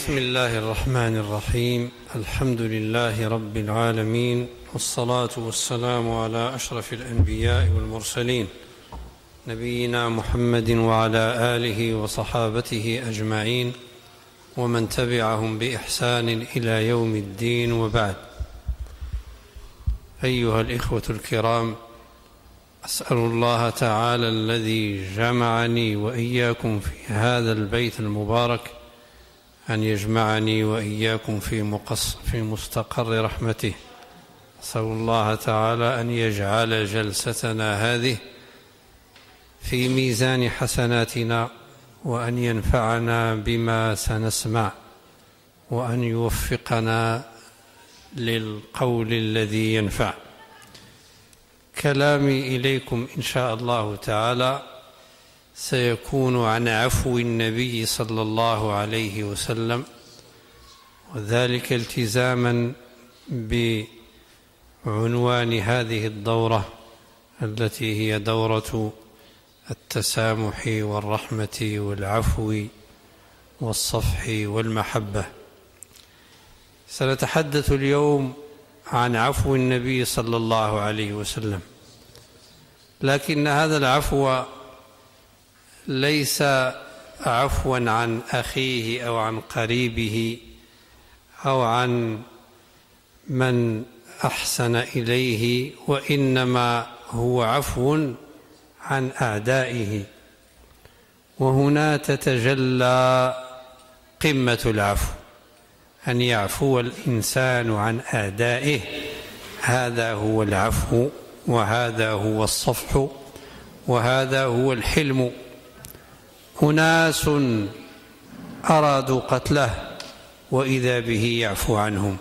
بسم الله الرحمن الرحيم. الحمد لله رب العالمين، والصلاة والسلام على أشرف الأنبياء والمرسلين، نبينا محمد وعلى آله وصحابته أجمعين، ومن تبعهم بإحسان إلى يوم الدين، وبعد. أيها الإخوة الكرام، أسأل الله تعالى الذي جمعني وإياكم في هذا البيت المبارك أن يجمعني وإياكم في مستقر رحمته. أسأل الله تعالى أن يجعل جلستنا هذه في ميزان حسناتنا، وأن ينفعنا بما سنسمع، وأن يوفقنا للقول الذي ينفع. كلامي إليكم إن شاء الله تعالى سيكون عن عفو النبي صلى الله عليه وسلم، وذلك التزاما بعنوان هذه الدورة التي هي دورة التسامح والرحمة والعفو والصفح والمحبة. سنتحدث اليوم عن عفو النبي صلى الله عليه وسلم، لكن هذا العفو ليس عفوا عن أخيه أو عن قريبه أو عن من أحسن إليه، وإنما هو عفو عن أعدائه. وهنا تتجلى قمة العفو، أن يعفو الإنسان عن أعدائه. هذا هو العفو، وهذا هو الصفح، وهذا هو الحلم. أناس أرادوا قتله وإذا به يعفو عنهم،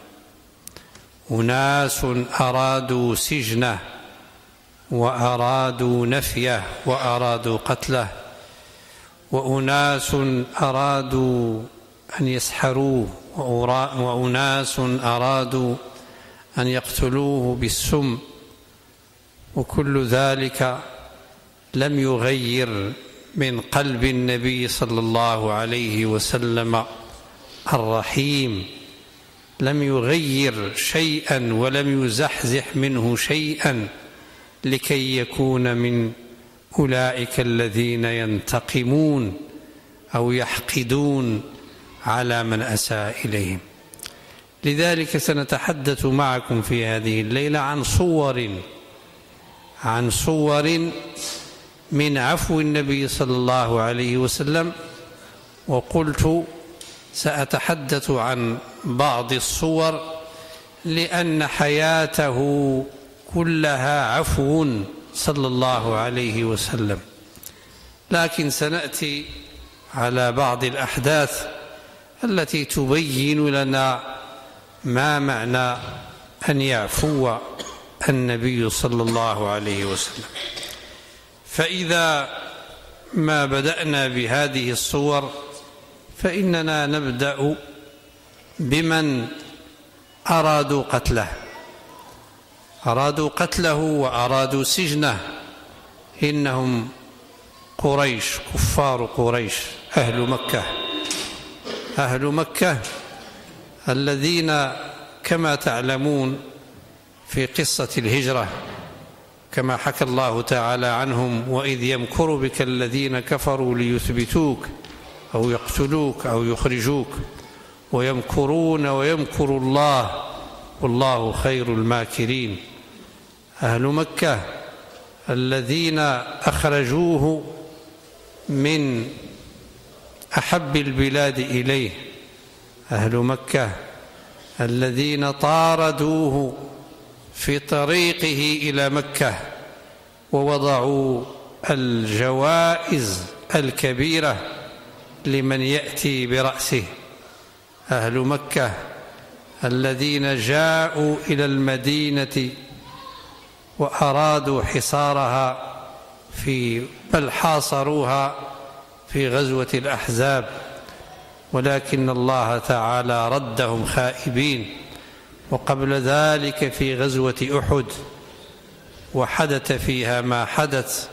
أناس أرادوا سجنه وأرادوا نفيه وأرادوا قتله، وأناس أرادوا أن يسحروه، وأناس أرادوا أن يقتلوه بالسم، وكل ذلك لم يغير من قلب النبي صلى الله عليه وسلم الرحيم، لم يغير شيئا ولم يزحزح منه شيئا لكي يكون من أولئك الذين ينتقمون أو يحقدون على من أساء إليهم. لذلك سنتحدث معكم في هذه الليلة عن صور من عفو النبي صلى الله عليه وسلم. وقلت سأتحدث عن بعض الصور لأن حياته كلها عفو صلى الله عليه وسلم، لكن سنأتي على بعض الأحداث التي تبين لنا ما معنى أن يعفو النبي صلى الله عليه وسلم. فإذا ما بدأنا بهذه الصور فإننا نبدأ بمن أرادوا قتله وأرادوا سجنه. إنهم قريش، كفار قريش، أهل مكة الذين كما تعلمون في قصة الهجرة كما حكى الله تعالى عنهم: وإذ يمكر بك الذين كفروا ليثبتوك أو يقتلوك أو يخرجوك ويمكرون ويمكر الله والله خير الماكرين. أهل مكة الذين أخرجوه من أحب البلاد إليه، أهل مكة الذين طاردوه في طريقه إلى مكة ووضعوا الجوائز الكبيرة لمن يأتي برأسه، أهل مكة الذين جاءوا إلى المدينة وأرادوا حصارها بل حاصروها في غزوة الأحزاب، ولكن الله تعالى ردهم خائبين. وقبل ذلك في غزوة أحد وحدث فيها ما حدث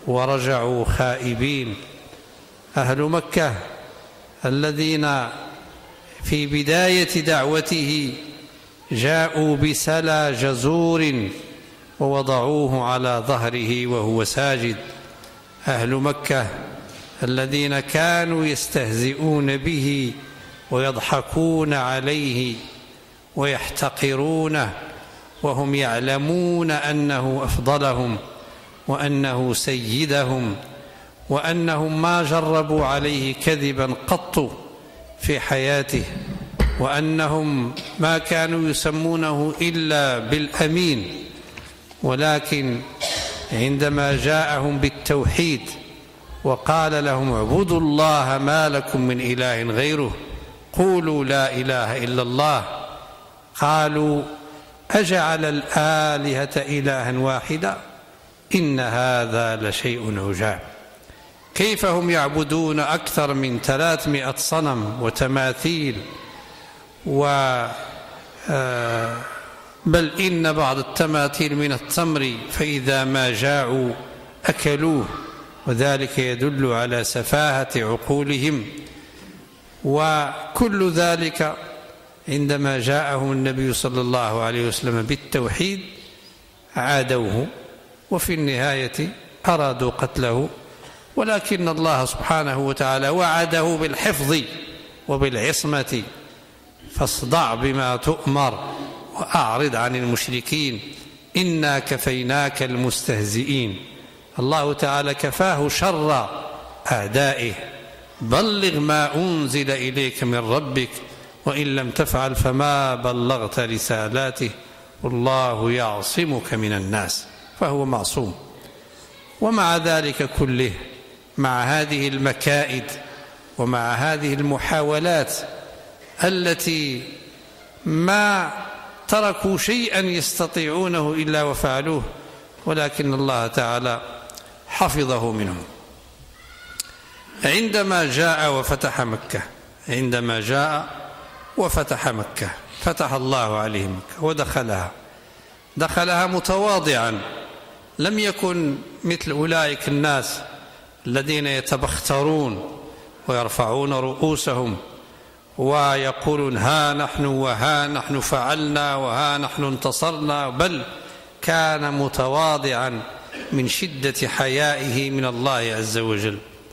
ورجعوا خائبين. أهل مكة الذين في بداية دعوته جاءوا بسلى جزور ووضعوه على ظهره وهو ساجد. أهل مكة الذين كانوا يستهزئون به ويضحكون عليه ويحتقرونه وهم يعلمون أنه أفضلهم وأنه سيدهم وأنهم ما جربوا عليه كذبا قط في حياته، وأنهم ما كانوا يسمونه إلا بالأمين، ولكن عندما جاءهم بالتوحيد وقال لهم اعبدوا الله ما لكم من إله غيره قولوا لا إله إلا الله، قالوا أجعل الآلهة إلها واحدا إن هذا لشيء عجاب. كيف هم يعبدون أكثر من 300 صنم وتماثيل بل إن بعض التماثيل من التمر فإذا ما جاعوا أكلوه، وذلك يدل على سفاهة عقولهم. وكل ذلك عندما جاءهم النبي صلى الله عليه وسلم بالتوحيد عادوه، وفي النهاية أرادوا قتله، ولكن الله سبحانه وتعالى وعده بالحفظ وبالعصمة. فاصدع بما تؤمر وأعرض عن المشركين إنا كفيناك المستهزئين. الله تعالى كفاه شر أعدائه. بلغ ما أنزل إليك من ربك وإن لم تفعل فما بلغت رسالاته والله يعصمك من الناس، فهو معصوم. ومع ذلك كله، مع هذه المكائد ومع هذه المحاولات التي ما تركوا شيئا يستطيعونه إلا وفعلوه، ولكن الله تعالى حفظه منهم. عندما جاء وفتح مكة فتح الله عليه مكة ودخلها متواضعا، لم يكن مثل أولئك الناس الذين يتبخترون ويرفعون رؤوسهم ويقولون ها نحن وها نحن فعلنا وها نحن انتصرنا، بل كان متواضعا من شدة حيائه من الله عز وجل.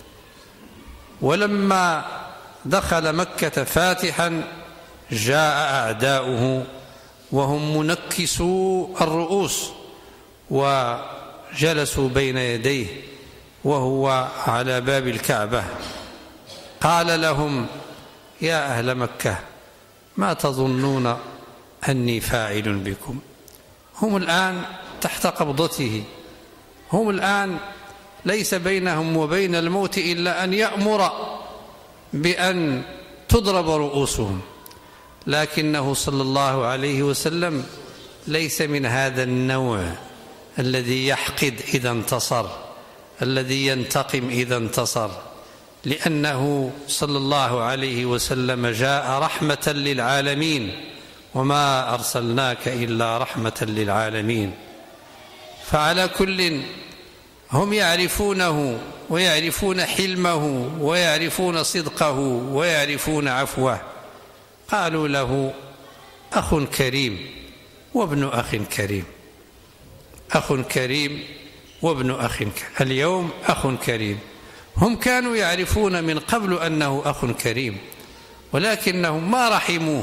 ولما دخل مكة فاتحا جاء أعداؤه وهم منكسو الرؤوس وجلسوا بين يديه وهو على باب الكعبة. قال لهم يا أهل مكة ما تظنون أني فاعل بكم؟ هم الآن تحت قبضته، هم الآن ليس بينهم وبين الموت إلا أن يأمر بأن تضرب رؤوسهم، لكنه صلى الله عليه وسلم ليس من هذا النوع الذي يحقد إذا انتصر، الذي ينتقم إذا انتصر، لأنه صلى الله عليه وسلم جاء رحمة للعالمين وما أرسلناك إلا رحمة للعالمين. فعلى كل هم يعرفونه ويعرفون حلمه ويعرفون صدقه ويعرفون عفوه. قالوا له أخ كريم وابن أخ كريم، أخ كريم وابن أخ كريم، اليوم أخ كريم. هم كانوا يعرفون من قبل أنه أخ كريم، ولكنهم ما رحموه،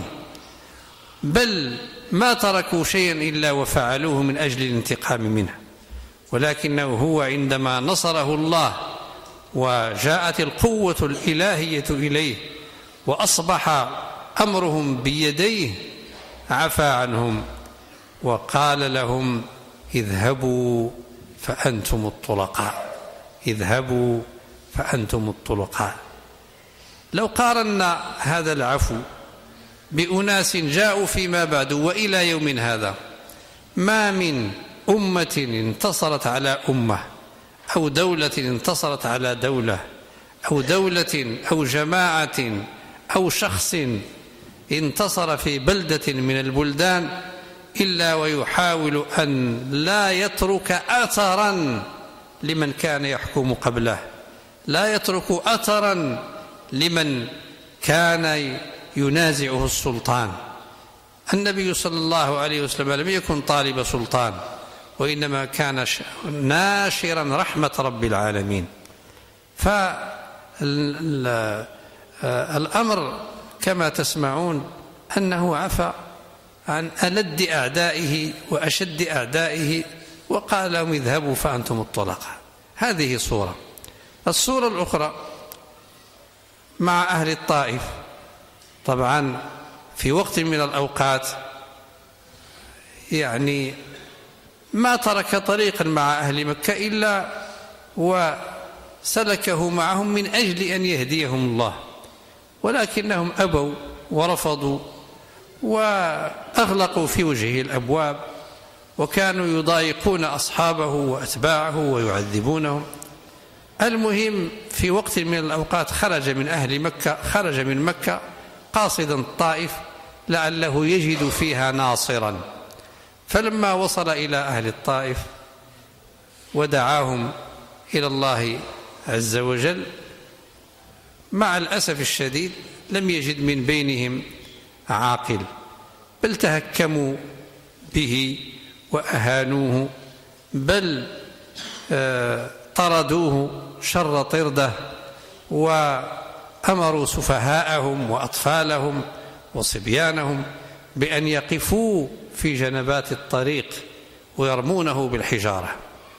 بل ما تركوا شيئا إلا وفعلوه من أجل الانتقام منه. ولكنه هو عندما نصره الله وجاءت القوة الإلهية إليه وأصبح أمرهم بيديه عفى عنهم وقال لهم اذهبوا فأنتم الطلقاء، اذهبوا فأنتم الطلقاء. لو قارنا هذا العفو بأناس جاءوا فيما بعد وإلى يوم هذا، ما من أمة انتصرت على أمة أو دولة انتصرت على دولة أو دولة أو جماعة أو شخص انتصر في بلدة من البلدان إلا ويحاول أن لا يترك أثرا لمن كان يحكم قبله، لا يترك أثرا لمن كان ينازعه السلطان. النبي صلى الله عليه وسلم لم يكن طالب سلطان، وإنما كان ناشرا رحمة رب العالمين. فالأمر كما تسمعون أنه عفى عن ألد أعدائه وأشد أعدائه وقال لهم اذهبوا فأنتم الطلقاء. هذه صورة. الصورة الأخرى مع أهل الطائف، طبعا في وقت من الأوقات يعني ما ترك طريقا مع أهل مكة إلا وسلكه معهم من أجل أن يهديهم الله، ولكنهم أبوا ورفضوا وأغلقوا في وجهه الأبواب، وكانوا يضايقون أصحابه وأتباعه ويعذبونهم. المهم في وقت من الأوقات خرج من أهل مكة، خرج من مكة قاصدا الطائف لعله يجد فيها ناصرا. فلما وصل إلى أهل الطائف ودعاهم إلى الله عز وجل، مع الأسف الشديد لم يجد من بينهم عاقل، بل تهكموا به وأهانوه، بل طردوه شر طردة، وأمروا سفهاءهم وأطفالهم وصبيانهم بأن يقفوا في جنبات الطريق ويرمونه بالحجارة،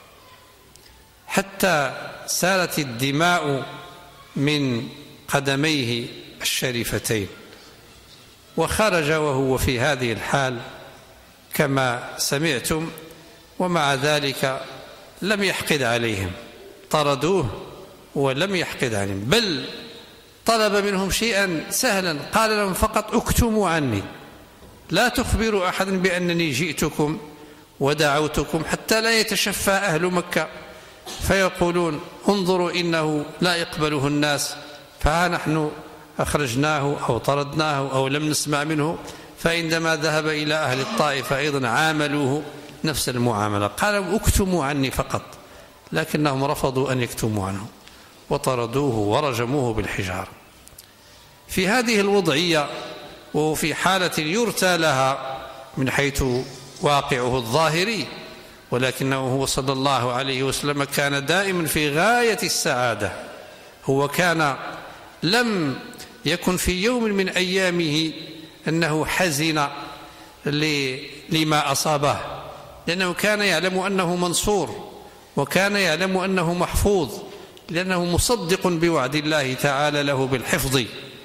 حتى سالت الدماء من قدميه الشريفتين، وخرج وهو في هذه الحال كما سمعتم. ومع ذلك لم يحقد عليهم، طردوه ولم يحقد عليهم، بل طلب منهم شيئا سهلا، قال لهم فقط اكتموا عني، لا تخبروا أحدا بأنني جئتكم ودعوتكم حتى لا يتشفى أهل مكة فيقولون انظروا إنه لا يقبله الناس، فها نحن أخرجناه أو طردناه أو لم نسمع منه. فعندما ذهب إلى أهل الطائف أيضا عاملوه نفس المعاملة، قالوا اكتموا عني فقط، لكنهم رفضوا أن يكتموا عنه وطردوه ورجموه بالحجارة. في هذه الوضعية وفي حالة يرتى لها من حيث واقعه الظاهري، ولكنه هو صلى الله عليه وسلم كان دائما في غاية السعادة. هو كان لم يكن في يوم من أيامه أنه حزن لما أصابه، لأنه كان يعلم أنه منصور، وكان يعلم أنه محفوظ، لأنه مصدق بوعد الله تعالى له بالحفظ،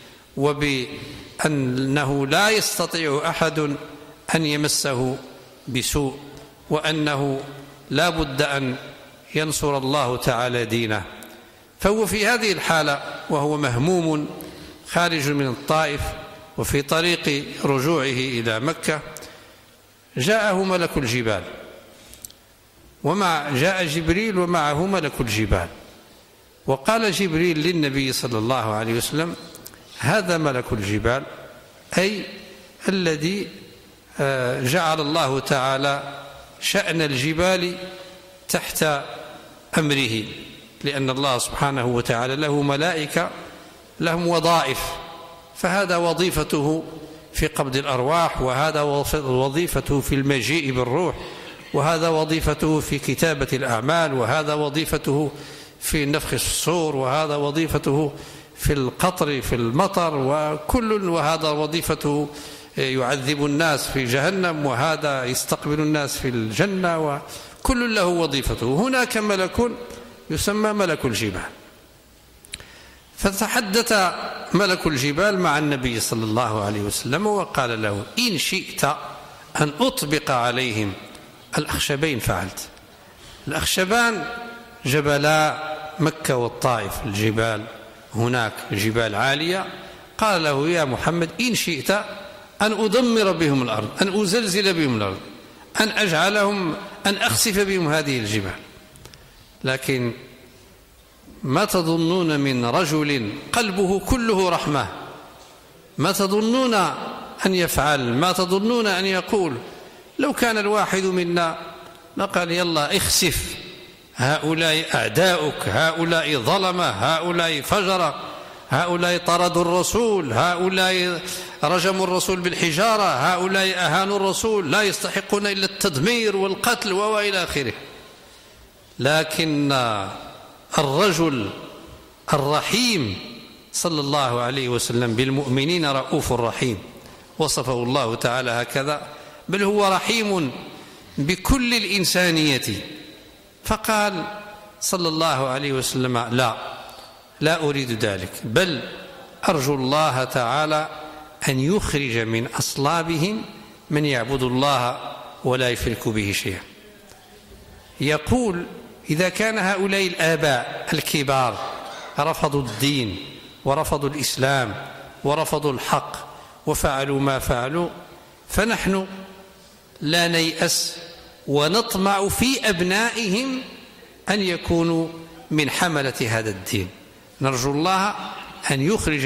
وبأنه لا يستطيع أحد أن يمسه بسوء، وأنه لا بد أن ينصر الله تعالى دينه. فهو في هذه الحالة وهو مهموم خارج من الطائف وفي طريق رجوعه إلى مكة، جاءه ملك الجبال، جاء جبريل ومعه ملك الجبال، وقال جبريل للنبي صلى الله عليه وسلم هذا ملك الجبال، أي الذي جعل الله تعالى شأن الجبال تحت أمره، لأن الله سبحانه وتعالى له ملائكة لهم وظائف، فهذا وظيفته في قبض الأرواح، وهذا وظيفته في المجيء بالروح، وهذا وظيفته في كتابة الأعمال، وهذا وظيفته في نفخ الصور، وهذا وظيفته في القطر في المطر، وهذا وظيفته يعذب الناس في جهنم، وهذا يستقبل الناس في الجنة، وكل له وظيفته. هناك ملك يسمى ملك الجبال. فتحدث ملك الجبال مع النبي صلى الله عليه وسلم وقال له إن شئت أن أطبق عليهم الأخشبين فعلت. الأخشبان جبلا مكة والطائف، الجبال هناك جبال عالية. قال له يا محمد إن شئت أن أدمر بهم الأرض، أن أزلزل بهم الأرض، أن أخسف بهم هذه الجبال. لكن ما تظنون من رجل قلبه كله رحمة، ما تظنون أن يفعل، ما تظنون أن يقول؟ لو كان الواحد منا لقال يلا اخسف، هؤلاء أعداؤك، هؤلاء ظلمة، هؤلاء فجرة، هؤلاء طردوا الرسول، هؤلاء رجموا الرسول بالحجارة، هؤلاء أهانوا الرسول، لا يستحقون إلا التدمير والقتل وإلى آخره. لكن الرجل الرحيم صلى الله عليه وسلم بالمؤمنين رؤوف رحيم، وصفه الله تعالى هكذا، بل هو رحيم بكل الإنسانية. فقال صلى الله عليه وسلم: لا أريد ذلك، بل أرجو الله تعالى أن يخرج من أصلابهم من يعبد الله ولا يشرك به شيئا. يقول: إذا كان هؤلاء الآباء الكبار رفضوا الدين ورفضوا الإسلام ورفضوا الحق وفعلوا ما فعلوا، فنحن لا نيأس ونطمع في أبنائهم أن يكونوا من حملة هذا الدين. نرجو الله أن يخرج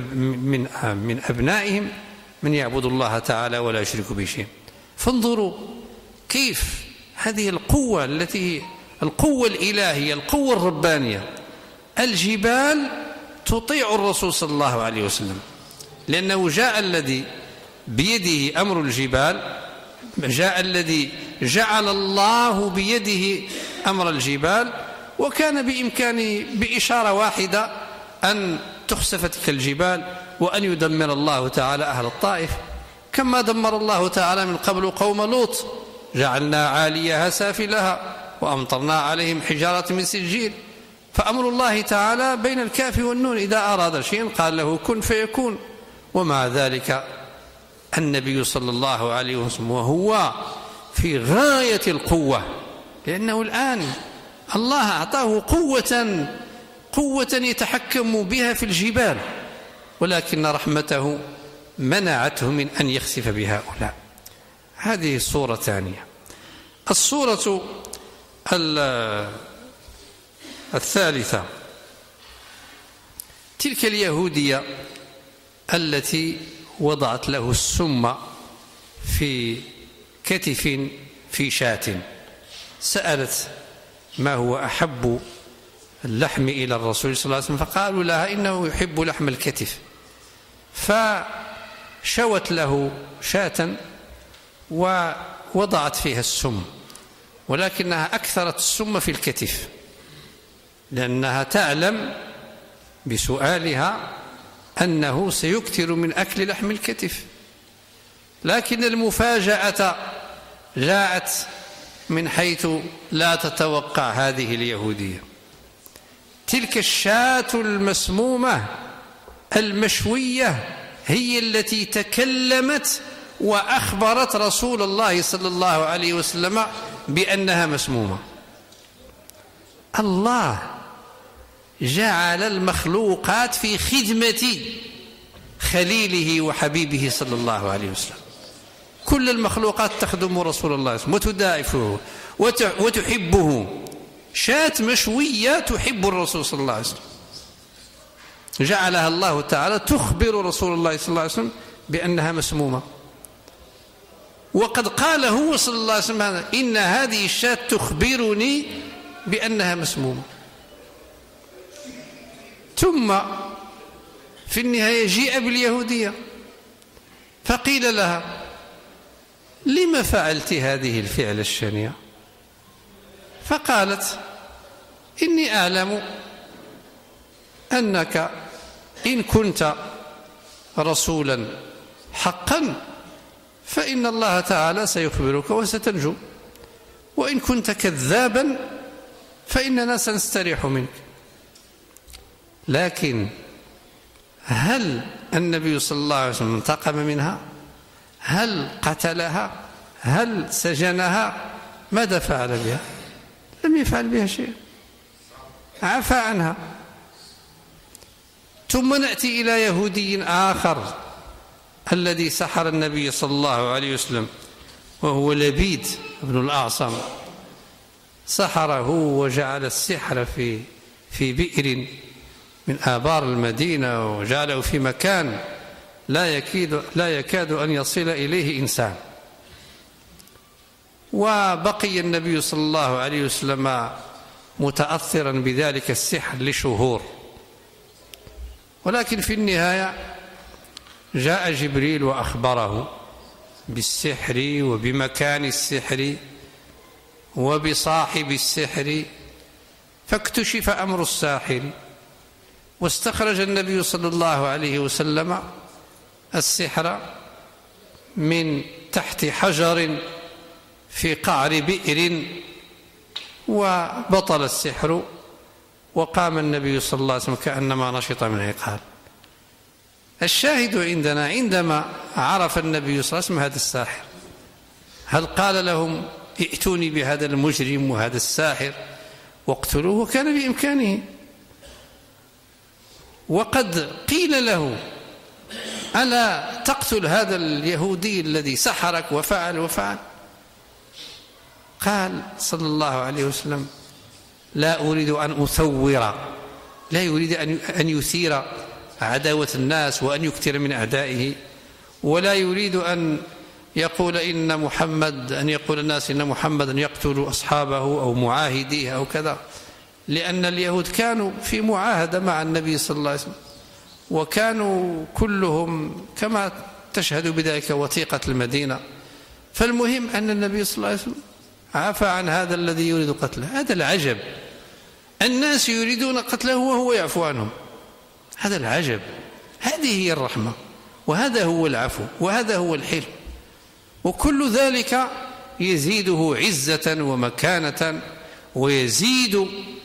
من أبنائهم من يعبد الله تعالى ولا يشرك به شيئا. فانظروا كيف هذه القوة التي القوة الإلهية، القوة الربانية. الجبال تطيع الرسول صلى الله عليه وسلم، لأنه جاء الذي بيده أمر الجبال، جاء الذي جعل الله بيده أمر الجبال، وكان بإمكانه بإشارة واحدة أن تخسف تلك الجبال وأن يدمر الله تعالى أهل الطائف، كما دمر الله تعالى من قبل قوم لوط: جعلنا عاليها سافلها وأمطرنا عليهم حجارة من سجيل. فأمر الله تعالى بين الكاف والنون، إذا أراد شيئا قال له كن فيكون. ومع ذلك النبي صلى الله عليه وسلم وهو في غاية القوة، لأنه الآن الله أعطاه قوة يتحكم بها في الجبال، ولكن رحمته منعته من أن يخسف بهؤلاء. هذه الصورة الثانية. الصورة الثالثة: تلك اليهودية التي وضعت له السم في كتف في شاة، سألت: ما هو أحب اللحم إلى الرسول صلى الله عليه وسلم؟ فقالوا لها: إنه يحب لحم الكتف. فشوت له شاة ووضعت فيها السم، ولكنها أكثرت السم في الكتف، لأنها تعلم بسؤالها أنه سيكثر من أكل لحم الكتف. لكن المفاجأة جاءت من حيث لا تتوقع هذه اليهودية. تلك الشاة المسمومة المشوية هي التي تكلمت وأخبرت رسول الله صلى الله عليه وسلم بأنها مسمومة. الله جعل المخلوقات في خدمة خليله وحبيبه صلى الله عليه وسلم. كل المخلوقات تخدم رسول الله وتدائفه وتحبه. شاة مشوية تحب الرسول صلى الله عليه وسلم، جعلها الله تعالى تخبر رسول الله صلى الله عليه وسلم بأنها مسمومة. وقد قال هو صلى الله عليه وسلم: إن هذه الشاة تخبرني بأنها مسمومة. ثم في النهاية جيء باليهودية فقيل لها: لما فعلت هذه الفعل الشنيع؟ فقالت: إني أعلم أنك إن كنت رسولا حقا فإن الله تعالى سيخبرك وستنجو، وإن كنت كذابا فإننا سنستريح منك. لكن هل النبي صلى الله عليه وسلم انتقم منها؟ هل قتلها؟ هل سجنها؟ ماذا فعل بها؟ لم يفعل بها شيء، عفى عنها. ثم نأتي إلى يهودي آخر الذي سحر النبي صلى الله عليه وسلم، وهو لبيد بن الأعصم. سحره وجعل السحر في بئر من آبار المدينة، وجعله في مكان لا يكاد أن يصل إليه إنسان. وبقي النبي صلى الله عليه وسلم متأثرا بذلك السحر لشهور، ولكن في النهاية جاء جبريل وأخبره بالسحر وبمكان السحر وبصاحب السحر، فاكتشف أمر الساحر، واستخرج النبي صلى الله عليه وسلم السحر من تحت حجر في قعر بئر، وبطل السحر، وقام النبي صلى الله عليه وسلم كأنما نشط من عقال. الشاهد عندنا عندما عرف النبي صلى الله عليه وسلم هذا الساحر، هل قال لهم ائتوني بهذا المجرم وهذا الساحر واقتلوه؟ كان بإمكانه. وقد قيل له ألا تقتل هذا اليهودي الذي سحرك وفعل وفعل؟ قال صلى الله عليه وسلم لا أريد أن أثور، لا يريد أن يثير عداوة الناس وأن يكثر من أعدائه، ولا يريد أن يقول يقول الناس إن محمدا يقتل أصحابه أو معاهديه أو كذا، لأن اليهود كانوا في معاهدة مع النبي صلى الله عليه وسلم، وكانوا كلهم كما تشهد بذلك وثيقة المدينة. فالمهم أن النبي صلى الله عليه وسلم عفى عن هذا الذي يريد قتله. هذا العجب، الناس يريدون قتله وهو يعفو عنهم، هذا العجب. هذه هي الرحمة، وهذا هو العفو، وهذا هو الحلم، وكل ذلك يزيده عزة ومكانة، ويزيد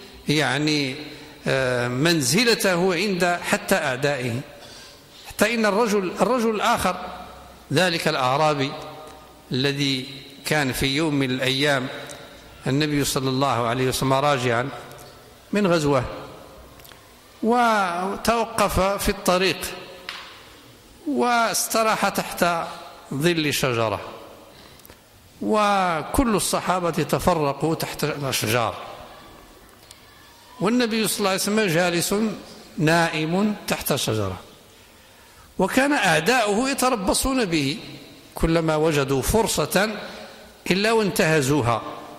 منزلته عند حتى أعدائه. حتى إن الرجل الآخر، ذلك الأعرابي الذي كان في يوم من الأيام النبي صلى الله عليه وسلم راجعا من غزوة، وتوقف في الطريق واستراح تحت ظل شجرة، وكل الصحابة تفرقوا تحت الأشجار، والنبي صلى الله عليه وسلم جالس نائم تحت شجرة، وكان أعداؤه يتربصون به كلما وجدوا فرصة إلا وانتهزوها.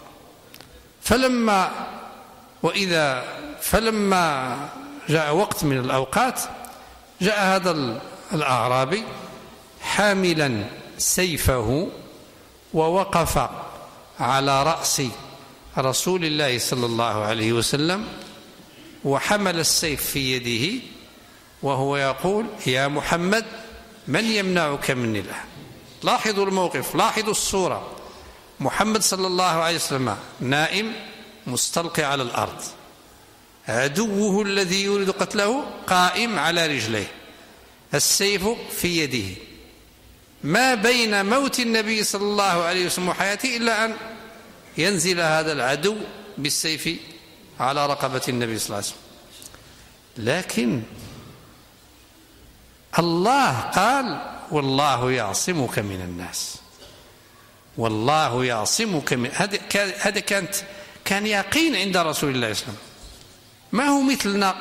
فلما جاء وقت من الأوقات جاء هذا الأعرابي حاملا سيفه، ووقف على رأس رسول الله صلى الله عليه وسلم، وحمل السيف في يده وهو يقول يا محمد من يمنعك مني الآن؟ لاحظوا الموقف، لاحظوا الصورة. محمد صلى الله عليه وسلم نائم مستلقي على الأرض، عدوه الذي يريد قتله قائم على رجليه، السيف في يده، ما بين موت النبي صلى الله عليه وسلم وحياته إلا أن ينزل هذا العدو بالسيف على رقبة النبي صلى الله عليه وسلم. لكن الله قال والله يعصمك من الناس، والله يعصمك من هذا كان يقين عند رسول الله صلى الله عليه وسلم. ما هو مثلنا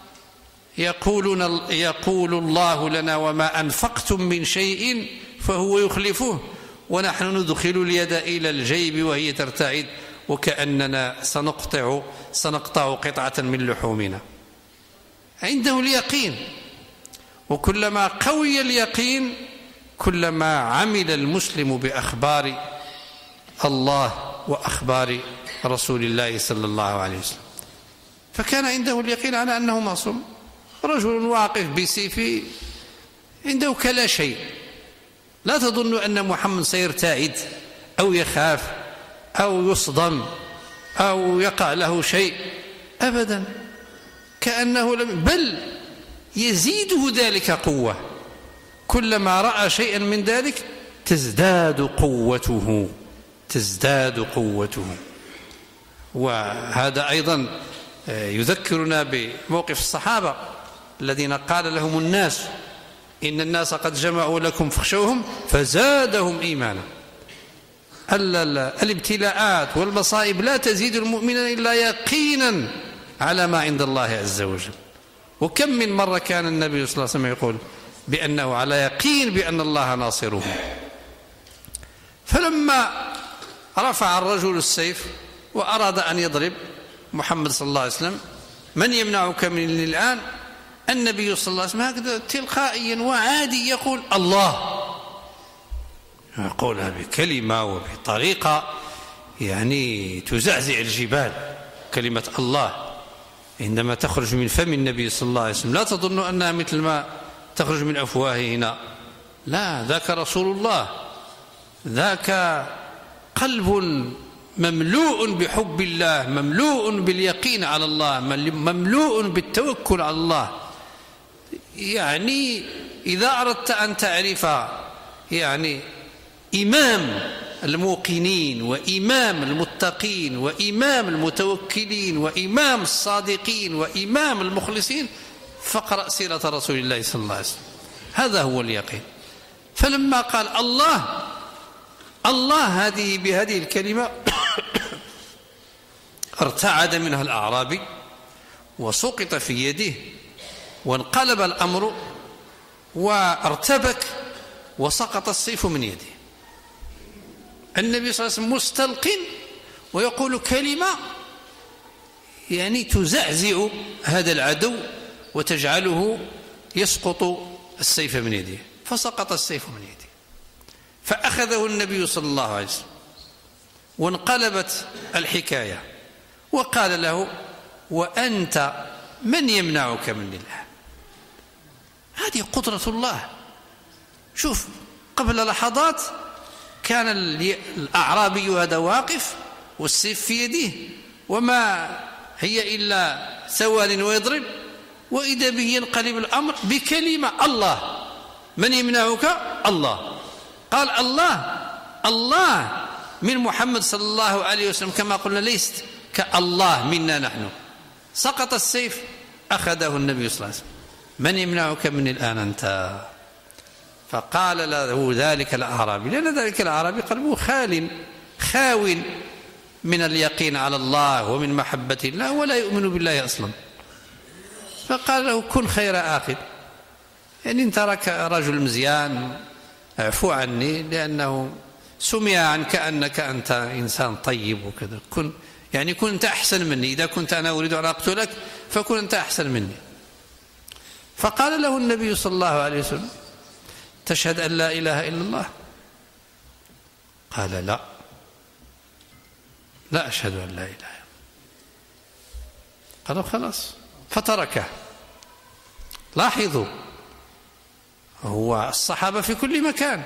يقول الله لنا وما أنفقتم من شيء فهو يخلفه، ونحن ندخل اليد إلى الجيب وهي ترتعد وكأننا سنقطع قطعة من لحومنا. عنده اليقين، وكلما قوي اليقين كلما عمل المسلم بأخبار الله وأخبار رسول الله صلى الله عليه وسلم. فكان عنده اليقين على أنه معصوم، رجل واقف بسيفه عنده كلا شيء. لا تظن أن محمد سيرتعد أو يخاف أو يصدم أو يقع له شيء أبدا، كأنه بل يزيده ذلك قوة، كلما رأى شيئا من ذلك تزداد قوته. وهذا أيضا يذكرنا بموقف الصحابة الذين قال لهم الناس إن الناس قد جمعوا لكم فاخشوهم فزادهم إيمانا. الابتلاءات والمصائب لا تزيد المؤمن إلا يقينا على ما عند الله عز وجل. وكم من مرة كان النبي صلى الله عليه وسلم يقول بأنه على يقين بأن الله ناصره. فلما رفع الرجل السيف وأراد أن يضرب محمد صلى الله عليه وسلم من يمنعك مني الآن؟ النبي صلى الله عليه وسلم هكذا تلقائيا وعادي يقول الله، يقولها بكلمة وبطريقة يعني تزعزع الجبال. كلمة الله عندما تخرج من فم النبي صلى الله عليه وسلم لا تظن أنها مثل ما تخرج من أفواهنا، لا، ذاك رسول الله، ذاك قلب مملوء بحب الله، مملوء باليقين على الله، مملوء بالتوكل على الله. يعني إذا أردت أن تعرف يعني إمام الموقنين وإمام المتقين وإمام المتوكلين وإمام الصادقين وإمام المخلصين، فاقرأ سيرة رسول الله صلى الله عليه وسلم، هذا هو اليقين. فلما قال الله الله بهذه الكلمة ارتعد منها الأعرابي وسقط في يده وانقلب الأمر وارتبك وسقط السيف من يده. النبي صلى الله عليه وسلم مستلقٍ ويقول كلمة يعني تزعزع هذا العدو وتجعله يسقط السيف من يده، فسقط السيف من يده، فأخذه النبي صلى الله عليه وسلم وانقلبت الحكاية وقال له: وأنت من يمنعك من الله؟ هذه قدرة الله. شوف، قبل لحظات كان الأعرابي هذا واقف والسيف في يده وما هي إلا ثوان ويضرب، وإذا به ينقلب الأمر بكلمة: الله، من يمنعك؟ الله. قال الله من محمد صلى الله عليه وسلم كما قلنا ليست كالله منا نحن. سقط السيف، أخذه النبي صلى الله عليه وسلم: من يمنعك من الآن أنت؟ فقال له ذلك الأعرابي، لأن ذلك الأعرابي قلبه خاو من اليقين على الله ومن محبة الله ولا يؤمن بالله أصلا. فقال له: كن خير آخذ، يعني انت راك رجل مزيان، اعفو عني، لأنه سمع عنك أنك أنت إنسان طيب وكذا، كن أنت أحسن مني، إذا كنت أنا أريد أن أقتلك فكن أنت أحسن مني. فقال له النبي صلى الله عليه وسلم: تشهد أن لا إله إلا الله؟ قال: لا أشهد أن لا إله إلا الله. قالوا: خلاص، فتركه. لاحظوا، هو الصحابة في كل مكان،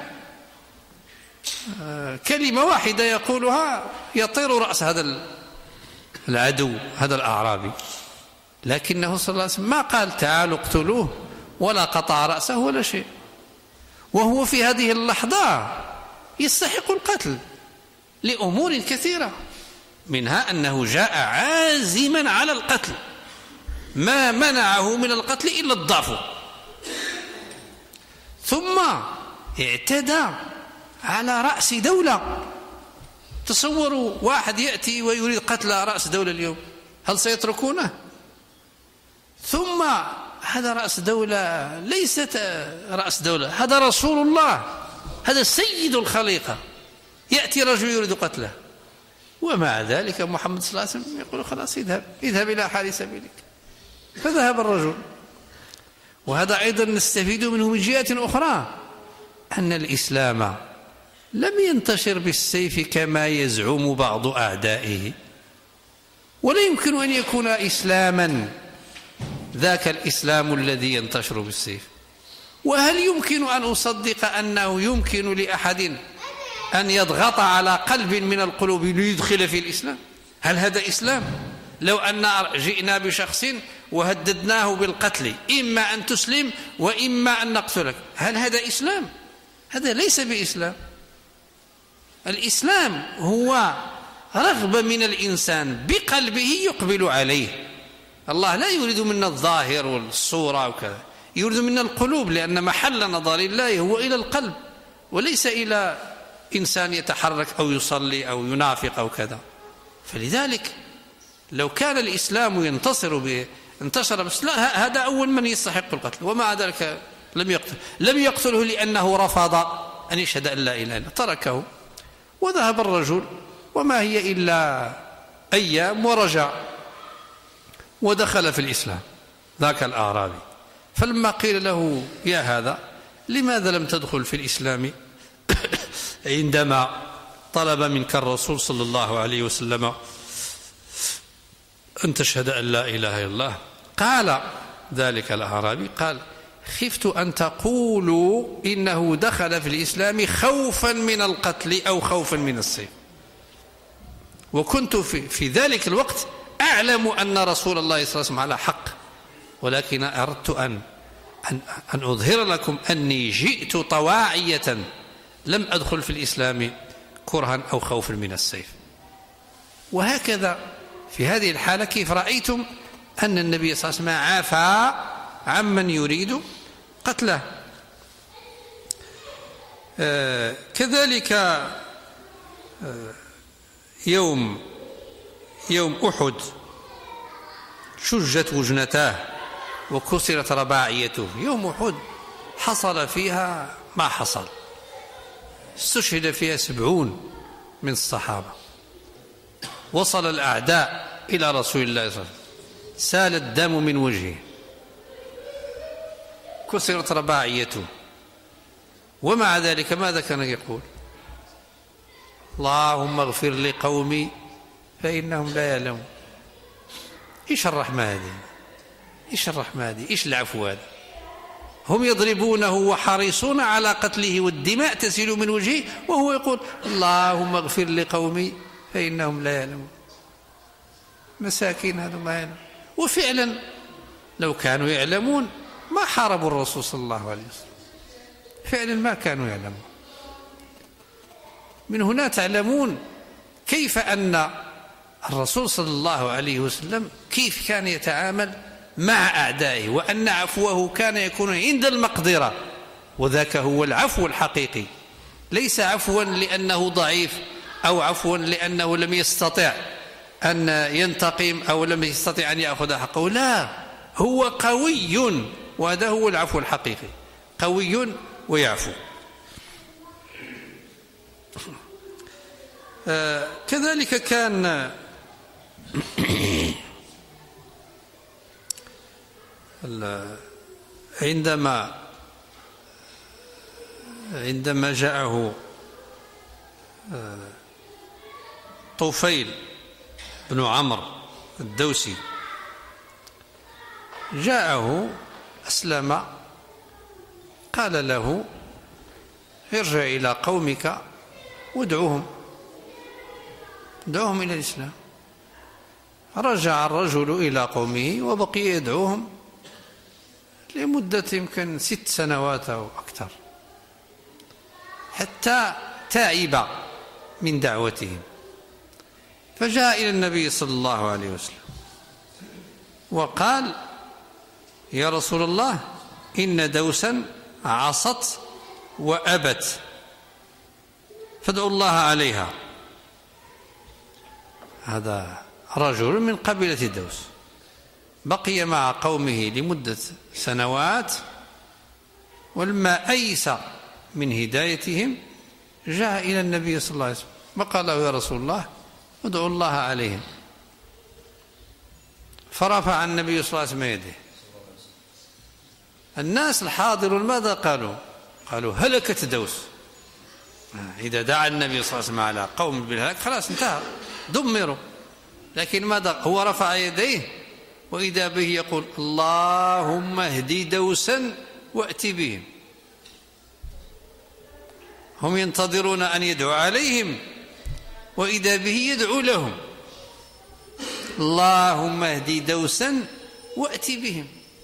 كلمة واحدة يقولها يطير رأس هذا العدو، هذا الأعرابي، لكنه صلى الله عليه وسلم ما قال: تعالوا اقتلوه، ولا قطع رأسه ولا شيء، وهو في هذه اللحظة يستحق القتل لأمور كثيرة، منها أنه جاء عازما على القتل، ما منعه من القتل إلا الضعف، ثم اعتدى على رأس دولة. تصوروا واحد يأتي ويريد قتل رأس دولة اليوم، هل سيتركونه؟ ثم هذا رأس دولة، ليست رأس دولة، هذا رسول الله، هذا سيد الخليقة، يأتي رجل يريد قتله، ومع ذلك محمد صلى الله عليه وسلم يقول: خلاص، اذهب إلى حال سبيلك. فذهب الرجل. وهذا أيضا نستفيد منه من جهة أخرى، أن الإسلام لم ينتشر بالسيف كما يزعم بعض أعدائه، ولا يمكن أن يكون إسلاما ذاك الإسلام الذي ينتشر بالسيف. وهل يمكن أن أصدق أنه يمكن لأحد أن يضغط على قلب من القلوب ليدخل في الإسلام؟ هل هذا إسلام؟ لو أن جئنا بشخص وهددناه بالقتل، إما أن تسلم وإما أن نقتلك، هل هذا إسلام؟ هذا ليس بإسلام. الإسلام هو رغبة من الإنسان بقلبه يقبل عليه. الله لا يريد منا الظاهر والصورة وكذا، يريد منا القلوب، لأن محل نظر الله هو إلى القلب وليس إلى إنسان يتحرك أو يصلي أو ينافق أو كذا. فلذلك لو كان الإسلام انتشر بس لا، هذا أول من يستحق القتل، ومع ذلك لم يقتله لأنه رفض أن يشهد أن لا إله إلا الله، تركه وذهب الرجل، وما هي إلا أيام ورجع ودخل في الإسلام ذاك الأعرابي. فلما قيل له يا هذا لماذا لم تدخل في الإسلام عندما طلب منك الرسول صلى الله عليه وسلم أن تشهد أن لا إله إلا الله؟ قال ذلك الأعرابي قال خفت أن تقولوا إنه دخل في الإسلام خوفا من القتل أو خوفا من السيف، وكنت في ذلك الوقت أعلم أن رسول الله صلى الله عليه وسلم على حق، ولكن أردت أن أظهر لكم أني جئت طواعية لم أدخل في الإسلام كرها أو خوفا من السيف. وهكذا في هذه الحالة كيف رأيتم أن النبي صلى الله عليه وسلم عافى عمن يريد قتله. كذلك يوم أحد شجت وجنتاه وكسرت رباعيته. يوم أحد حصل فيها ما حصل، استشهد فيها 70 من الصحابة، وصل الأعداء إلى رسول الله صلى الله عليه وسلم، سال الدم من وجهه، كسرت رباعيته، ومع ذلك ماذا كان يقول؟ اللهم اغفر لقومي فإنهم لا يعلمون. إيش الرحمة هذه؟ إيش الرحمة هذه؟ إيش العفو هذا؟ هم يضربونه وحريصون على قتله والدماء تسيل من وجهه، وهو يقول اللهم اغفر لقومي فإنهم لا يعلمون. مساكين هذا ما يعلم. وفعلا لو كانوا يعلمون ما حاربوا الرسول صلى الله عليه وسلم، فعلا ما كانوا يعلمون. من هنا تعلمون كيف أن الرسول صلى الله عليه وسلم كيف كان يتعامل مع أعدائه، وأن عفوه كان يكون عند المقدرة، وذاك هو العفو الحقيقي، ليس عفوا لأنه ضعيف أو عفوا لأنه لم يستطع أن ينتقم أو لم يستطع أن يأخذ حقه، لا، هو قوي، وهذا هو العفو الحقيقي، قوي ويعفو. كذلك كان عندما جاءه طفيل بن عمرو الدوسي، جاءه أسلم، قال له ارجع إلى قومك وادعوهم إلى الإسلام. رجع الرجل إلى قومه وبقي يدعوهم لمدة يمكن 6 سنوات أو أكثر، حتى تعب من دعوتهم. فجاء إلى النبي صلى الله عليه وسلم وقال يا رسول الله إن دوسا عصت وأبت فادعوا الله عليها. هذا رجل من قبيلة دوس بقي مع قومه لمدة سنوات، ولما أيس من هدايتهم جاء إلى النبي صلى الله عليه وسلم وقال له يا رسول الله ادعوا الله عليهم. فرفع النبي صلى الله عليه وسلم يده. الناس الحاضرون ماذا قالوا؟ قالوا هلكت دوس. إذا دعا النبي صلى الله عليه وسلم على قوم بالهلاك خلاص انتهى، دمروا. لكن ماذا؟ هو رفع يديه وإذا به يقول اللهم اهدي دوسا وأت بهم. هم ينتظرون أن يدعو عليهم وإذا به يدعو لهم اللهم اهدي دوسا وأت بهم.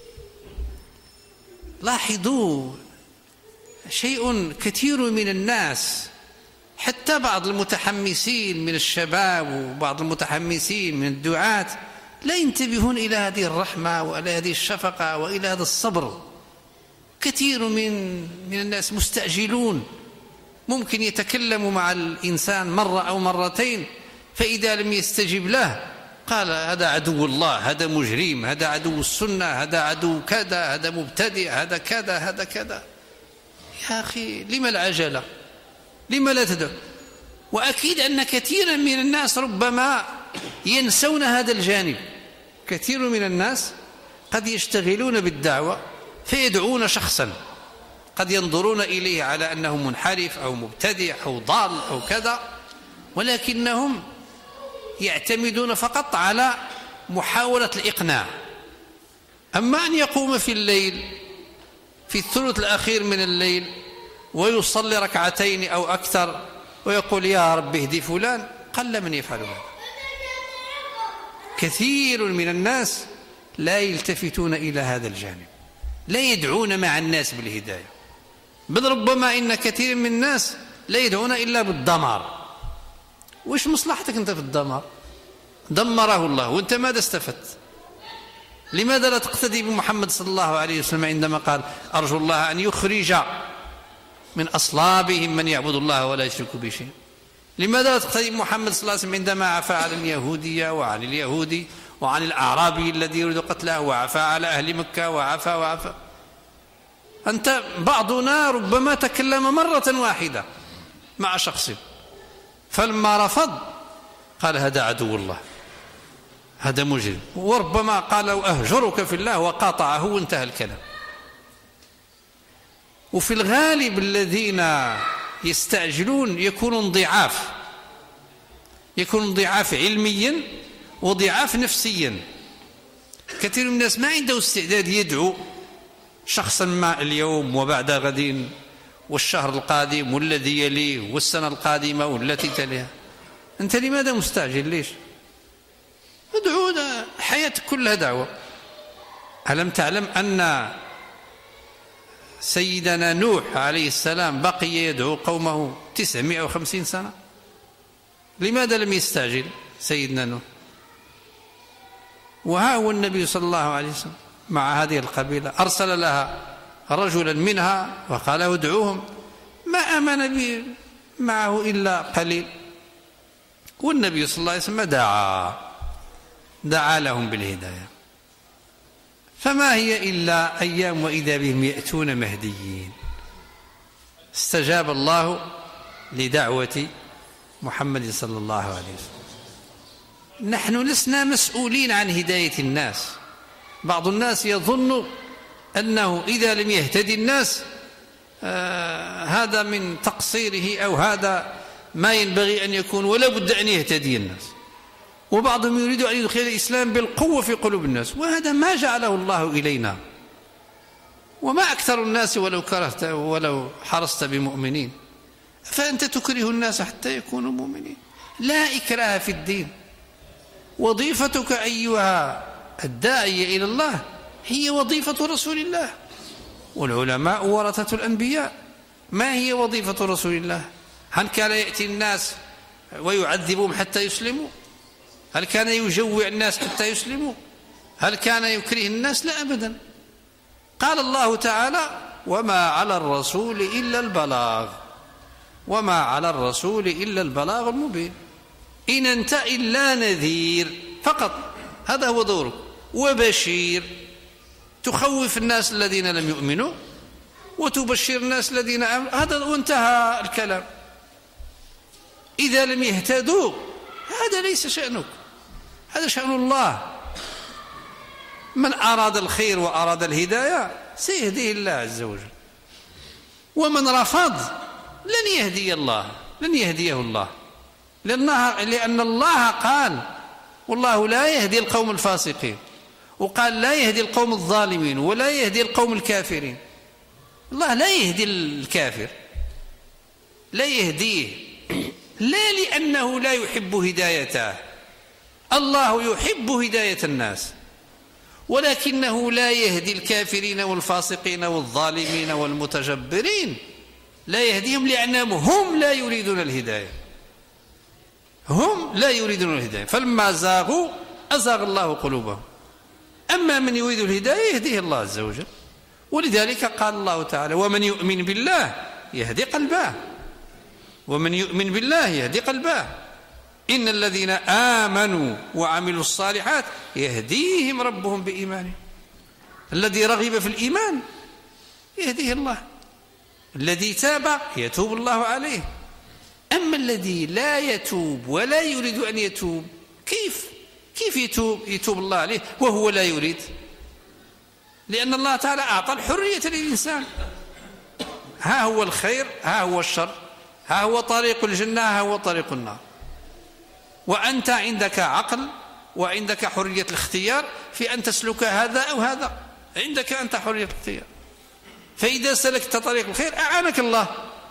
لاحظوا شيء كثير من الناس، حتى بعض المتحمسين من الشباب وبعض المتحمسين من الدعاة لا ينتبهون إلى هذه الرحمة وإلى هذه الشفقة وإلى هذا الصبر. كثير من الناس مستعجلون، ممكن يتكلم مع الإنسان مرة أو مرتين فإذا لم يستجب له قال هذا عدو الله، هذا مجرم، هذا عدو السنة، هذا عدو كذا، هذا مبتدئ، هذا كذا، هذا كذا. يا أخي لما العجلة؟ لما لا تدعو؟ وأكيد أن كثيرا من الناس ربما ينسون هذا الجانب. كثير من الناس قد يشتغلون بالدعوة فيدعون شخصا قد ينظرون إليه على أنه منحرف أو مبتدع أو ضال أو كذا، ولكنهم يعتمدون فقط على محاولة الإقناع. أما أن يقوم في الليل في الثلث الأخير من الليل ويصلي ركعتين أو أكثر ويقول يا رب اهدي فلان، قل من يفعل هذا. كثير من الناس لا يلتفتون إلى هذا الجانب، لا يدعون مع الناس بالهداية، بل ربما إن كثير من الناس لا يدعون إلا بالدمار. وش مصلحتك أنت في الدمار؟ دمره الله وأنت ماذا استفدت؟ لماذا لا تقتدي بمحمد صلى الله عليه وسلم عندما قال أرجو الله أن يخرج من أصلابهم من يعبد الله ولا يشرك به شيئا؟ لماذا لا تقتدي بمحمد صلى الله عليه وسلم عندما عفى على اليهودية وعن اليهودي وعن الأعرابي الذي يريد قتله وعفى على أهل مكة وعفى؟ أنت بعضنا ربما تكلم مرة واحدة مع شخص، فلما رفض قال هذا عدو الله، هذا مجرم، وربما قال أهجرك في الله وقاطعه وانتهى الكلام. وفي الغالب الذين يستعجلون يكونون ضعاف علميا وضعاف نفسيا. كثير من الناس ما عنده استعداد يدعو شخصا ما اليوم وبعد غد والشهر القادم والذي يليه والسنة القادمة والتي تليها. أنت لماذا مستعجل؟ ليش؟ ادعو، حياتك كلها دعوة. ألم تعلم أن سيدنا نوح عليه السلام بقي يدعو قومه 950 سنة؟ لماذا لم يستعجل سيدنا نوح؟ وها هو النبي صلى الله عليه وسلم مع هذه القبيلة أرسل لها رجلا منها وقال ادعوهم، ما آمن معه إلا قليل، والنبي صلى الله عليه وسلم دعا لهم بالهداية. فما هي إلا أيام وإذا بهم يأتون مهديين. استجاب الله لدعوة محمد صلى الله عليه وسلم. نحن لسنا مسؤولين عن هداية الناس. بعض الناس يظن أنه إذا لم يهتدي الناس هذا من تقصيره أو هذا ما ينبغي أن يكون، ولا بد أن يهتدي الناس. وبعضهم يريد أن يدخل الإسلام بالقوة في قلوب الناس، وهذا ما جعله الله إلينا. وما أكثر الناس ولو كرهت ولو حرصت بمؤمنين، فأنت تكره الناس حتى يكونوا مؤمنين. لا إكراه في الدين. وظيفتك أيها الداعية إلى الله هي وظيفة رسول الله، والعلماء ورثة الأنبياء. ما هي وظيفة رسول الله؟ هل كان يأتي الناس ويعذبهم حتى يسلموا؟ هل كان يجوع الناس حتى يسلموا؟ هل كان يكره الناس؟ لا أبدا. قال الله تعالى وما على الرسول إلا البلاغ، وما على الرسول إلا البلاغ المبين. إن أنت إلا نذير فقط، هذا هو دورك، وبشير، تخوف الناس الذين لم يؤمنوا وتبشر الناس الذين آمنوا، هذا وانتهى الكلام. إذا لم يهتدوا هذا ليس شأنك، هذا شأن الله. من أراد الخير وأراد الهداية سيهديه الله عز وجل، ومن رفض لن يهديه الله، لأن الله قال والله لا يهدي القوم الفاسقين، وقال لا يهدي القوم الظالمين ولا يهدي القوم الكافرين. الله لا يهدي الكافر، لا يهديه، لا لأنه لا يحب هدايته، الله يحب هداية الناس، ولكنه لا يهدي الكافرين والفاسقين والظالمين والمتجبرين، لا يهديهم لأنهم هم لا يريدون الهداية، هم لا يريدون الهداية. فلما زاغوا أزاغ الله قلوبهم. أما من يريد الهداية يهديه الله عز وجل. ولذلك قال الله تعالى ومن يؤمن بالله يهدي قلبه، ومن يؤمن بالله يهدي قلبه. إن الذين آمنوا وعملوا الصالحات يهديهم ربهم بإيمانهم. الذي رغب في الإيمان يهديه الله، الذي تاب يتوب الله عليه. أما الذي لا يتوب ولا يريد أن يتوب، كيف يتوب الله عليه وهو لا يريد؟ لأن الله تعالى أعطى الحرية للإنسان. ها هو الخير، ها هو الشر، ها هو طريق الجنة، ها هو طريق النار، وأنت عندك عقل وعندك حرية الاختيار في أن تسلك هذا أو هذا، عندك أنت حرية الاختيار. فإذا سلكت طريق الخير أعانك الله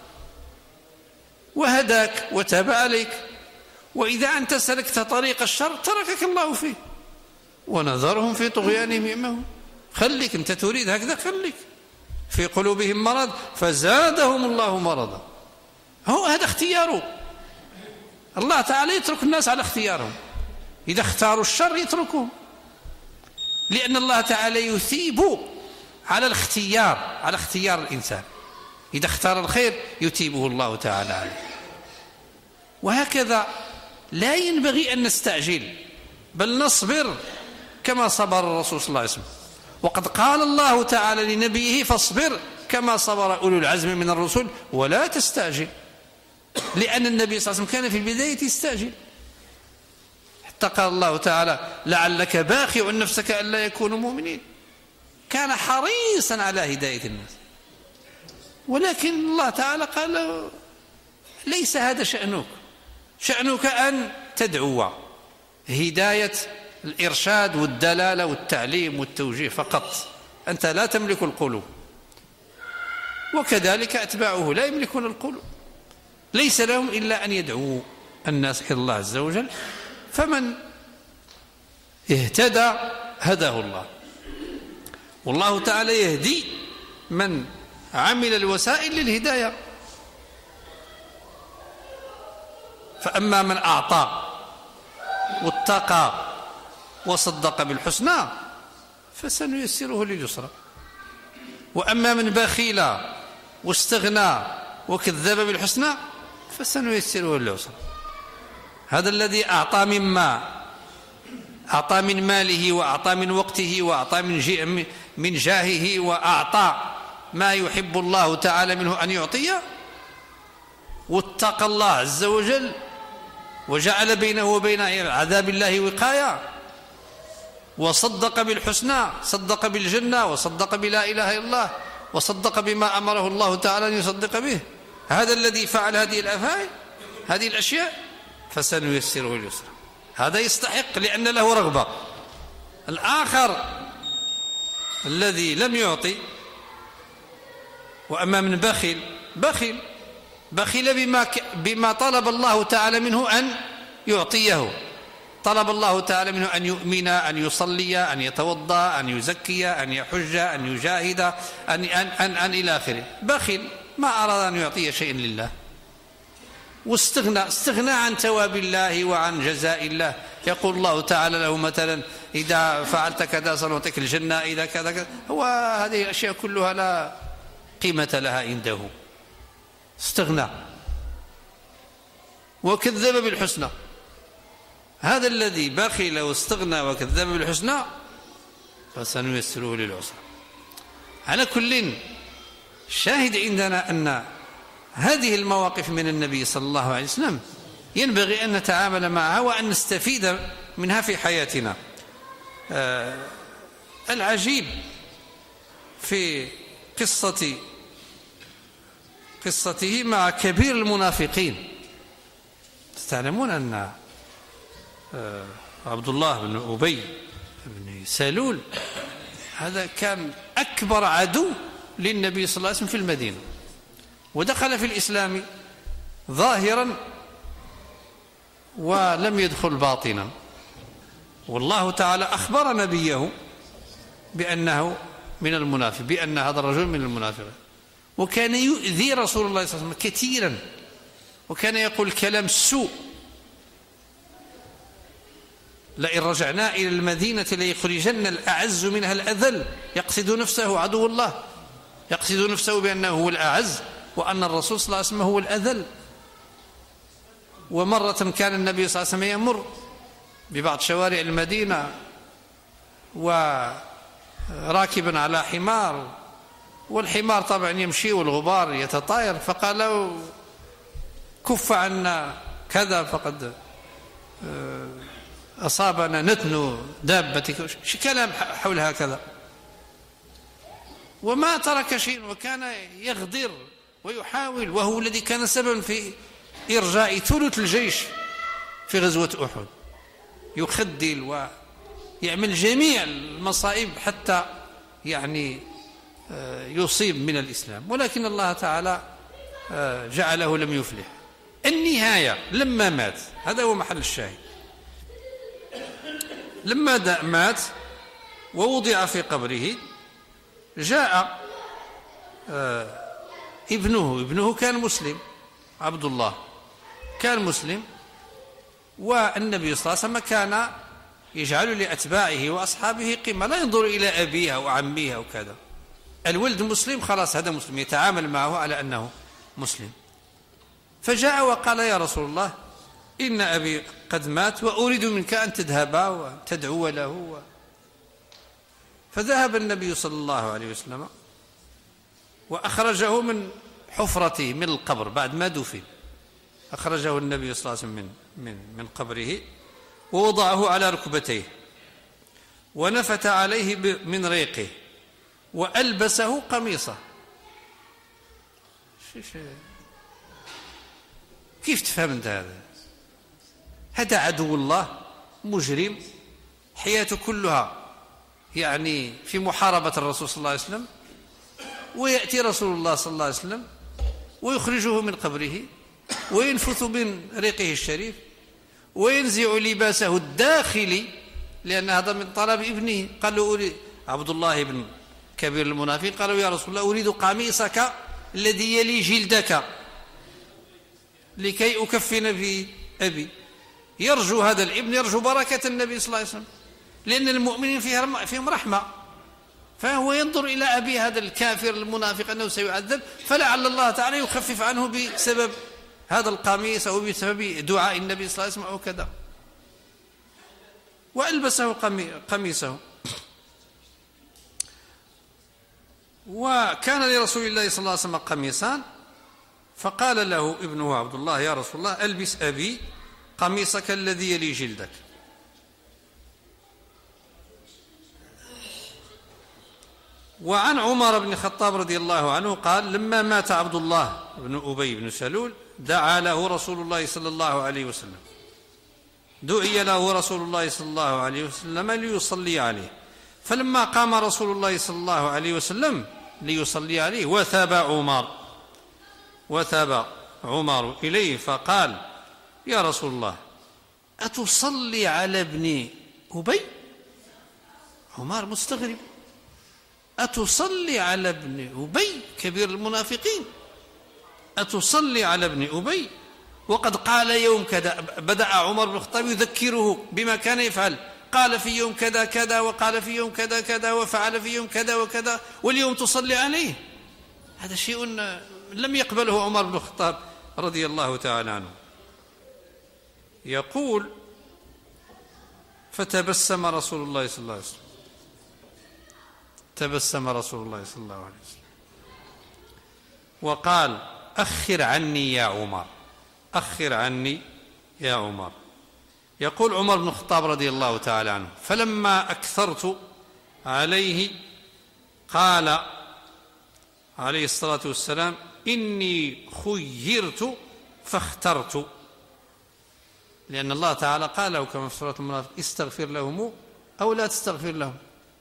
وهداك وتاب عليك، وإذا أنت سلكت طريق الشر تركك الله فيه ونذرهم في طغيانهم يعمهون. خليك أنت تريد هكذا، خليك. في قلوبهم مرض فزادهم الله مرضا. هو هذا اختياره. الله تعالى يترك الناس على اختيارهم، إذا اختاروا الشر يتركهم، لأن الله تعالى يثيب على الاختيار، على اختيار الإنسان. إذا اختار الخير يثيبه الله تعالى عليه. وهكذا لا ينبغي أن نستعجل، بل نصبر كما صبر الرسول صلى الله عليه وسلم. وقد قال الله تعالى لنبيه: فاصبر كما صبر أولو العزم من الرسل ولا تستعجل. لأن النبي صلى الله عليه وسلم كان في البداية يستعجل، حتى قال الله تعالى: لعلك باخع نفسك ألا يكونوا مؤمنين. كان حريصا على هداية الناس، ولكن الله تعالى قال له: ليس هذا شأنك، شأنك أن تدعو، هداية الإرشاد والدلالة والتعليم والتوجيه فقط، أنت لا تملك القلوب. وكذلك أتباعه لا يملكون القلوب، ليس لهم إلا أن يدعوا الناس إلى الله عز وجل. فمن اهتدى هداه الله، والله تعالى يهدي من عمل الوسائل للهداية. فأما من أعطى واتقى وصدق بالحسنى فسنيسره لليسرى، وأما من بخيل واستغنى وكذب بالحسنى فسنيسره للعسرى. هذا الذي أعطى أعطى من ماله وأعطى من وقته وأعطى من جاهه وأعطى ما يحب الله تعالى منه أن يعطيه، واتقى الله عز وجل وجعل بينه وبين عذاب الله وقاية، وصدق بالحسنى، صدق بالجنة، وصدق بلا إله إلا الله، وصدق بما أمره الله تعالى أن يصدق به. هذا الذي فعل هذه الأفعال، هذه الأشياء، فسنيسره لليسرى. هذا يستحق لأن له رغبة. الآخر الذي لم يعطي، وأما من بخل بما طلب الله تعالى منه أن يعطيه. طلب الله تعالى منه أن يؤمن، أن يصلي، أن يتوضأ، أن يزكي، أن يحج، أن يجاهد، أن إلى آخره. بخل، ما أراد أن يعطي شيء لله، واستغنى عن ثواب الله وعن جزاء الله. يقول الله تعالى له مثلا: إذا فعلت كذا سنعطيك الجنة، إذا كذا كذا. هو هذه الأشياء كلها لا قيمة لها عنده. استغنى وكذب بالحسنى. هذا الذي بخل واستغنى وكذب بالحسنى فسنيسره للعسرى. على كل، شاهد عندنا أن هذه المواقف من النبي صلى الله عليه وسلم ينبغي أن نتعامل معها وأن نستفيد منها في حياتنا. العجيب في قصته مع كبير المنافقين. تعلمون أن عبد الله بن أبي بن سلول هذا كان أكبر عدو للنبي صلى الله عليه وسلم في المدينة، ودخل في الإسلام ظاهرا ولم يدخل باطنا. والله تعالى أخبر نبيه بأنه من المنافق، بأن هذا الرجل من المنافقين. وكان يؤذي رسول الله صلى الله عليه وسلم كثيرا، وكان يقول كلام السوء: لئن رجعنا إلى المدينة ليخرجن الأعز منها الأذل. يقصد نفسه عدو الله، يقصد نفسه بأنه هو الأعز وأن الرسول صلى الله عليه وسلم هو الأذل. ومرة كان النبي صلى الله عليه وسلم يمر ببعض شوارع المدينة وراكبا على حمار، والحمار طبعا يمشي والغبار يتطاير، فقال له: كف عنا كذا فقد أصابنا نتن دابتك، كلام حول هكذا. وما ترك شيء، وكان يغدر ويحاول، وهو الذي كان سببا في إرجاء ثلث الجيش في غزوة أحد، يخدل ويعمل جميع المصائب حتى يعني يصيب من الإسلام، ولكن الله تعالى جعله لم يفلح. النهاية لما مات، هذا هو محل الشاهد، لما مات ووضع في قبره جاء ابنه كان مسلم، عبد الله كان مسلم، والنبي صلى الله عليه وسلم كان يجعل لأتباعه وأصحابه قيمة، لا ينظر إلى أبيها وعميها وكذا. الولد مسلم خلاص هذا مسلم، يتعامل معه على أنه مسلم. فجاء وقال: يا رسول الله، إن أبي قد مات وأريد منك أن تذهب وتدعو له. فذهب النبي صلى الله عليه وسلم وأخرجه من حفرته من القبر بعد ما دفن، أخرجه النبي صلى الله عليه وسلم من قبره ووضعه على ركبتيه ونفت عليه من ريقه وألبسه قميصه. كيف تفهم انت هذا عدو الله مجرم، حياته كلها يعني في محاربة الرسول صلى الله عليه وسلم، ويأتي رسول الله صلى الله عليه وسلم ويخرجه من قبره وينفث من ريقه الشريف وينزع لباسه الداخلي، لأن هذا من طلب ابنه. قال له عبد الله بن كبير المنافق، قالوا: يا رسول الله، أريد قميصك الذي يلي جلدك لكي أكفن في أبي. يرجو هذا الابن، يرجو بركة النبي صلى الله عليه وسلم، لأن المؤمنين فيهم رحمة، فهو ينظر إلى أبي هذا الكافر المنافق أنه سيعذب، فلعل الله تعالى يخفف عنه بسبب هذا القميص أو بسبب دعاء النبي صلى الله عليه وسلم أو كذا. وألبسه قميصه. وكان لرسول الله صلى الله عليه وسلم قميصان، فقال له ابنه عبد الله: يا رسول الله، ألبس أبي قميصك الذي يلي جلدك. وعن عمر بن الخطاب رضي الله عنه قال: لما مات عبد الله بن أبي بن سلول دعا له رسول الله صلى الله عليه وسلم، دعي له رسول الله صلى الله عليه وسلم ليصلي عليه، فلما قام رسول الله صلى الله عليه وسلم ليصلي عليه وثاب عمر إليه فقال: يا رسول الله، أتصلي على ابن أبي؟ عمر مستغرب، أتصلي على ابن أبي كبير المنافقين؟ أتصلي على ابن أبي؟ وقد قال يوم كذا. بدأ عمر بن الخطاب يذكره بما كان يفعل، قال في يوم كذا كذا، وقال في يوم كذا كذا، وفعل في يوم كذا وكذا، واليوم تصلي عليه. هذا شيء لم يقبله عمر بن الخطاب رضي الله تعالى عنه. يقول: فتبسم رسول الله صلى الله عليه وسلم، تبسم رسول الله صلى الله عليه وسلم وقال: أخر عني يا عمر، أخر عني يا عمر. يقول عمر بن الخطاب رضي الله تعالى عنه: فلما أكثرت عليه قال عليه الصلاة والسلام: إني خيرت فاخترت، لأن الله تعالى قال له كما في سورة المنافق: استغفر لهم أو لا تستغفر لهم،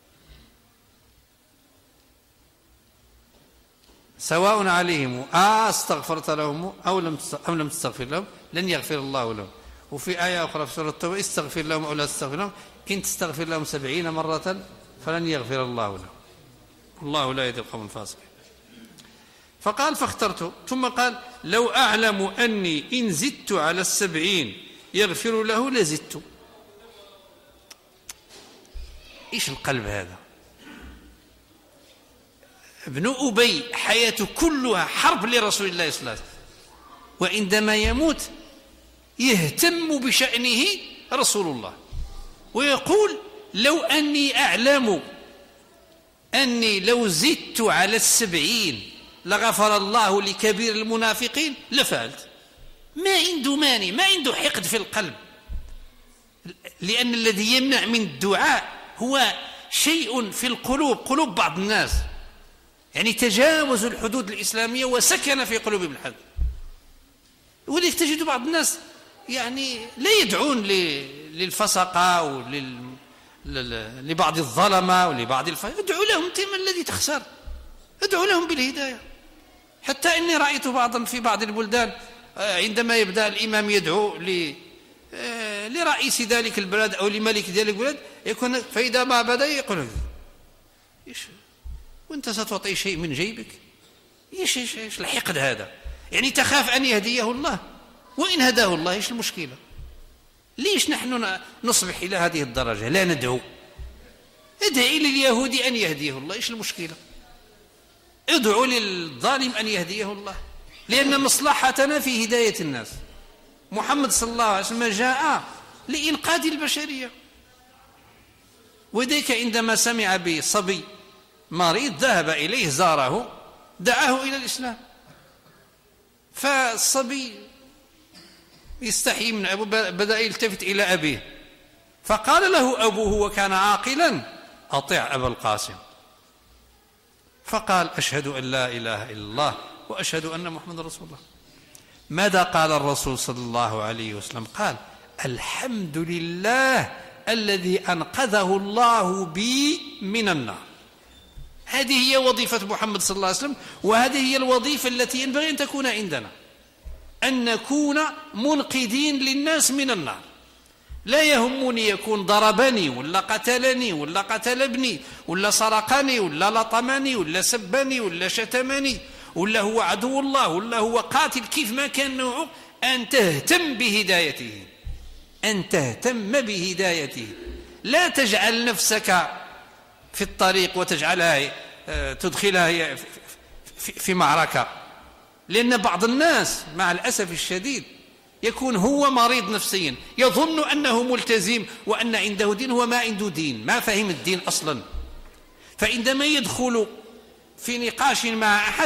سواء عليهم استغفرت لهم أو لم تستغفر لهم لن يغفر الله لهم. وفي آية أخرى في سورة التوبة: استغفر لهم أو لا تستغفر لهم إن تستغفر لهم 70 مرة فلن يغفر الله لهم، والله لا يهدي القوم الفاسقين. فقال: فاخترت، ثم قال: لو أعلم أني إن زدت على 70 يغفر له لزدت. إيش القلب هذا؟ ابن أبي حياته كلها حرب لرسول الله صلى الله عليه وسلم، وعندما يموت يهتم بشأنه رسول الله، ويقول: لو أني أعلم أني لو زدت على 70 لغفر الله لكبير المنافقين لفعلت. ما عنده مانع، ما عنده حقد في القلب، لأن الذي يمنع من الدعاء هو شيء في القلوب، قلوب بعض الناس. يعني تجاوزوا الحدود الإسلامية وسكن في قلوبهم الحد. ولذلك تجد بعض الناس يعني لا يدعون للفسقة أو لبعض الظلمة ولبعض ادعوا لهم ما الذي تخسر؟ ادعوا لهم بالهداية. حتى إني رأيت بعضا في بعض البلدان عندما يبدأ الإمام يدعو لرئيس ذلك البلد أو لملك ذلك البلد يكون فإذا ما بدأ يقول إيش وأنت ستعطي شيء من جيبك؟ إيش الحقد هذا؟ يعني تخاف أن يهديه الله، وإن هداه الله إيش المشكلة؟ ليش نحن نصبح إلى هذه الدرجة لا ندعو؟ ادعي لليهود أن يهديه الله، إيش المشكلة؟ ادعوا للظالم أن يهديه الله، لأن مصلحتنا في هداية الناس. محمد صلى الله عليه وسلم جاء لإنقاذ البشرية. وذلك عندما سمع بصبي مريض ذهب إليه زاره دعاه إلى الإسلام، فالصبي يستحي من أبوه بدأ يلتفت إلى أبيه، فقال له أبوه وكان عاقلا أطع أبا القاسم، فقال أشهد أن لا إله إلا الله وأشهد أن محمد رسول الله. ماذا قال الرسول صلى الله عليه وسلم؟ قال الحمد لله الذي أنقذه الله بي من النار. هذه هي وظيفة محمد صلى الله عليه وسلم، وهذه هي الوظيفة التي ينبغي أن تكون عندنا، أن نكون منقذين للناس من النار. لا يهمني يكون ضربني ولا قتلني ولا قتل ابني ولا سرقني ولا لطمني ولا سبني ولا شتمني ولا هو عدو الله ولا هو قاتل، كيف ما كان نوعه، أن تهتم بهدايته، أن تهتم بهدايته. لا تجعل نفسك في الطريق وتجعلها تدخلها في معركة، لأن بعض الناس مع الأسف الشديد يكون هو مريض نفسيا، يظن أنه ملتزم وأن عنده دين، هو ما عنده دين، ما فهم الدين أصلا. فعندما يدخل في نقاش مع أحد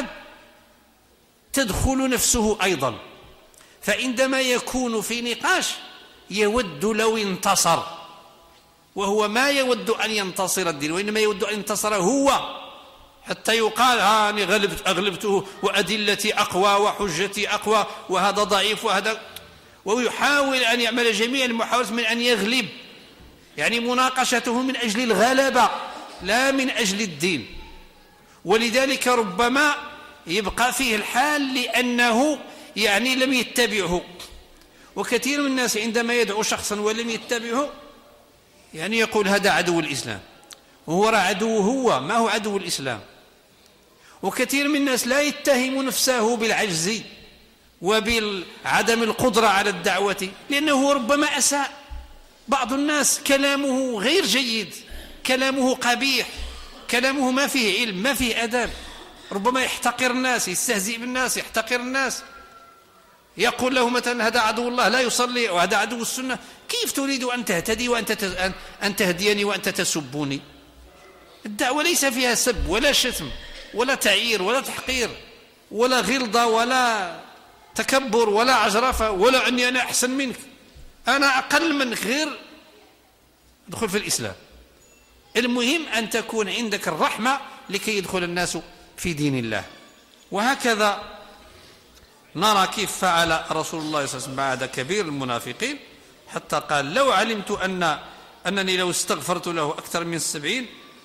تدخل نفسه أيضا، فعندما يكون في نقاش يود لو انتصر، وهو ما يود أن ينتصر الدين، وإنما يود أن ينتصر هو، حتى يقال أنا أغلبته وأدلتي أقوى وحجتي أقوى وهذا ضعيف وهذا، ويحاول أن يعمل جميع المحاولات من أن يغلب، يعني مناقشته من أجل الغلبة لا من أجل الدين. ولذلك ربما يبقى فيه الحال لأنه يعني لم يتبعه. وكثير من الناس عندما يدعو شخصا ولم يتبعه يعني يقول هذا عدو الإسلام، وهو عدو، هو ما هو عدو الإسلام. وكثير من الناس لا يتهم نفسه بالعجز وبعدم القدرة على الدعوة، لأنه ربما أساء. بعض الناس كلامه غير جيد، كلامه قبيح، كلامه ما فيه علم، ما فيه أداب، ربما يحتقر الناس، يستهزئ بالناس، يحتقر الناس، يقول له مثلا هذا عدو الله لا يصلي وهذا عدو السنة. كيف تريد أن تهتدي وأنت أن تهديني وأنت تسبني؟ الدعوة ليس فيها سب ولا شتم ولا تعيير ولا تحقير ولا غلظة ولا تكبر ولا عجرفة ولا أني أنا أحسن منك، أنا أقل منك، غير ادخل في الإسلام. المهم أن تكون عندك الرحمة لكي يدخل الناس في دين الله. وهكذا نرى كيف فعل رسول الله صلى الله عليه وسلم بعد كبير المنافقين، حتى قال لو علمت أنني لو استغفرت له أكثر من 70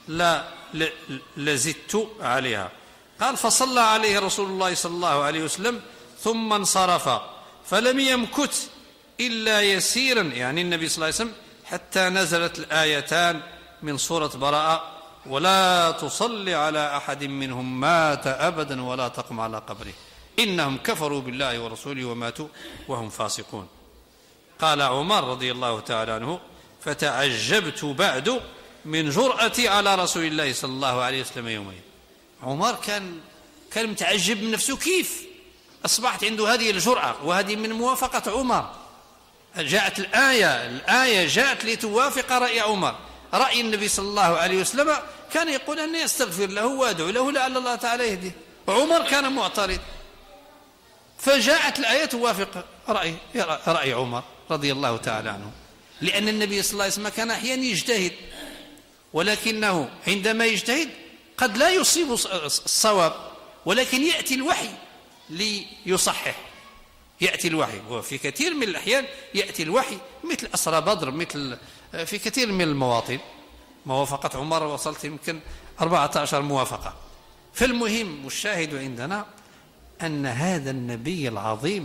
لزدت عليها. قال فصلى عليه رسول الله صلى الله عليه وسلم ثم انصرف، فلم يمكث إلا يسيرا، يعني النبي صلى الله عليه وسلم، حتى نزلت الآيتان من سورة براءة: ولا تصل على أحد منهم مات أبدا ولا تقم على قبره إنهم كفروا بالله ورسوله وماتوا وهم فاسقون. قال عمر رضي الله تعالى عنه: فتعجبت بعد من جرأتي على رسول الله صلى الله عليه وسلم يومين. عمر كان متعجب من نفسه، كيف أصبحت عنده هذه الجرأة؟ وهذه من موافقة عمر. جاءت الآية جاءت لتوافق رأي عمر. رأي النبي صلى الله عليه وسلم كان يقول أني أستغفر له وأدعو له لعل الله تعالى يهديه. عمر كان معترض، فجاءت الآية توافق رأي عمر رضي الله تعالى عنه، لأن النبي صلى الله عليه وسلم كان أحيانا يجتهد، ولكنه عندما يجتهد قد لا يصيب الصواب، ولكن يأتي الوحي ليصحح. يأتي الوحي، وفي كثير من الأحيان يأتي الوحي مثل أسرى بدر، مثل في كثير من المواطن. موافقة عمر وصلت يمكن 14 موافقة. فالمهم والشاهد عندنا أن هذا النبي العظيم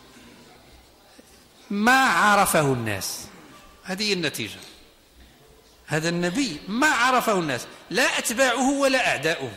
ما عرفه الناس. هذه النتيجة. هذا النبي ما عرفه الناس، لا أتباعه ولا أعداؤه.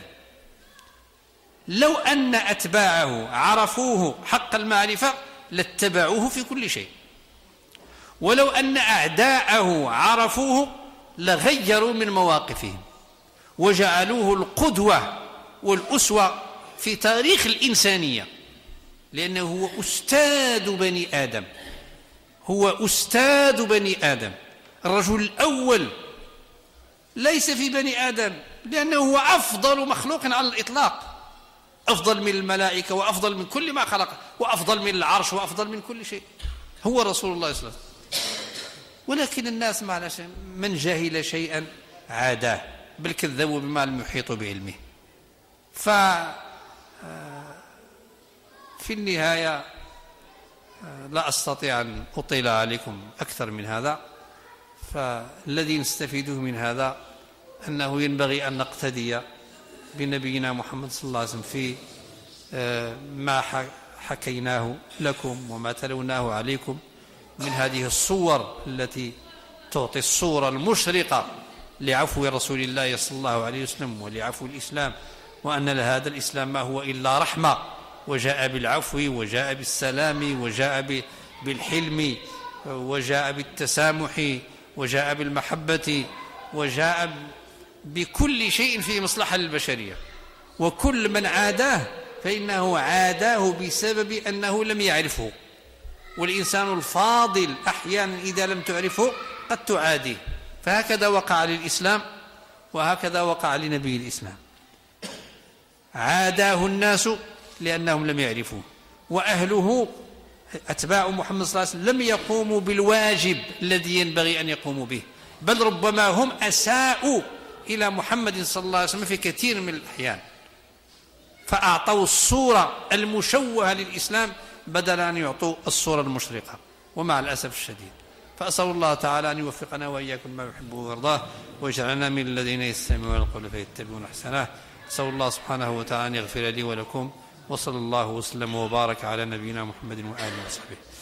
لو أن أتباعه عرفوه حق المعرفة لاتبعوه في كل شيء، ولو أن أعداءه عرفوه لغيروا من مواقفهم وجعلوه القدوة والأسوة في تاريخ الإنسانية، لأنه هو أستاذ بني آدم. هو أستاذ بني آدم، الرجل الأول ليس في بني آدم، لأنه هو أفضل مخلوق على الإطلاق، أفضل من الملائكة وأفضل من كل ما خلق، وأفضل من العرش وأفضل من كل شيء. هو رسول الله صلى الله عليه وسلم. ولكن الناس معلش من جهل شيئا عاداه، بل كذبوا بما لم يحيطوا بعلمه. في النهاية لا أستطيع أن أطيل عليكم أكثر من هذا. فالذي نستفيده من هذا أنه ينبغي أن نقتدي بنبينا محمد صلى الله عليه وسلم في ما حكيناه لكم وما تلوناه عليكم من هذه الصور التي تعطي الصورة المشرقة لعفو رسول الله صلى الله عليه وسلم ولعفو الإسلام، وأن هذا الإسلام ما هو إلا رحمة، وجاء بالعفو وجاء بالسلام وجاء بالحلم وجاء بالتسامح وجاء بالمحبة وجاء بكل شيء في مصلحة البشرية. وكل من عاداه فإنه عاداه بسبب أنه لم يعرفه، والإنسان الفاضل أحيانا إذا لم تعرفه قد تعاديه. فهكذا وقع للإسلام وهكذا وقع لنبي الإسلام، عاداه الناس لأنهم لم يعرفوه، وأهله أتباع محمد صلى الله عليه وسلم لم يقوموا بالواجب الذي ينبغي أن يقوموا به، بل ربما هم أساءوا إلى محمد صلى الله عليه وسلم في كثير من الأحيان، فأعطوا الصورة المشوهة للإسلام بدل أن يعطوا الصورة المشرقة، ومع الأسف الشديد. فأسأل الله تعالى أن يوفقنا وإياكم ما يحبه ويرضاه، ويجعلنا من الذين يستمعون القول فيتبعون أحسنه. أسأل الله سبحانه وتعالى أن يغفر لي ولكم، وصلى الله وسلم وبارك على نبينا محمد وآله وصحبه.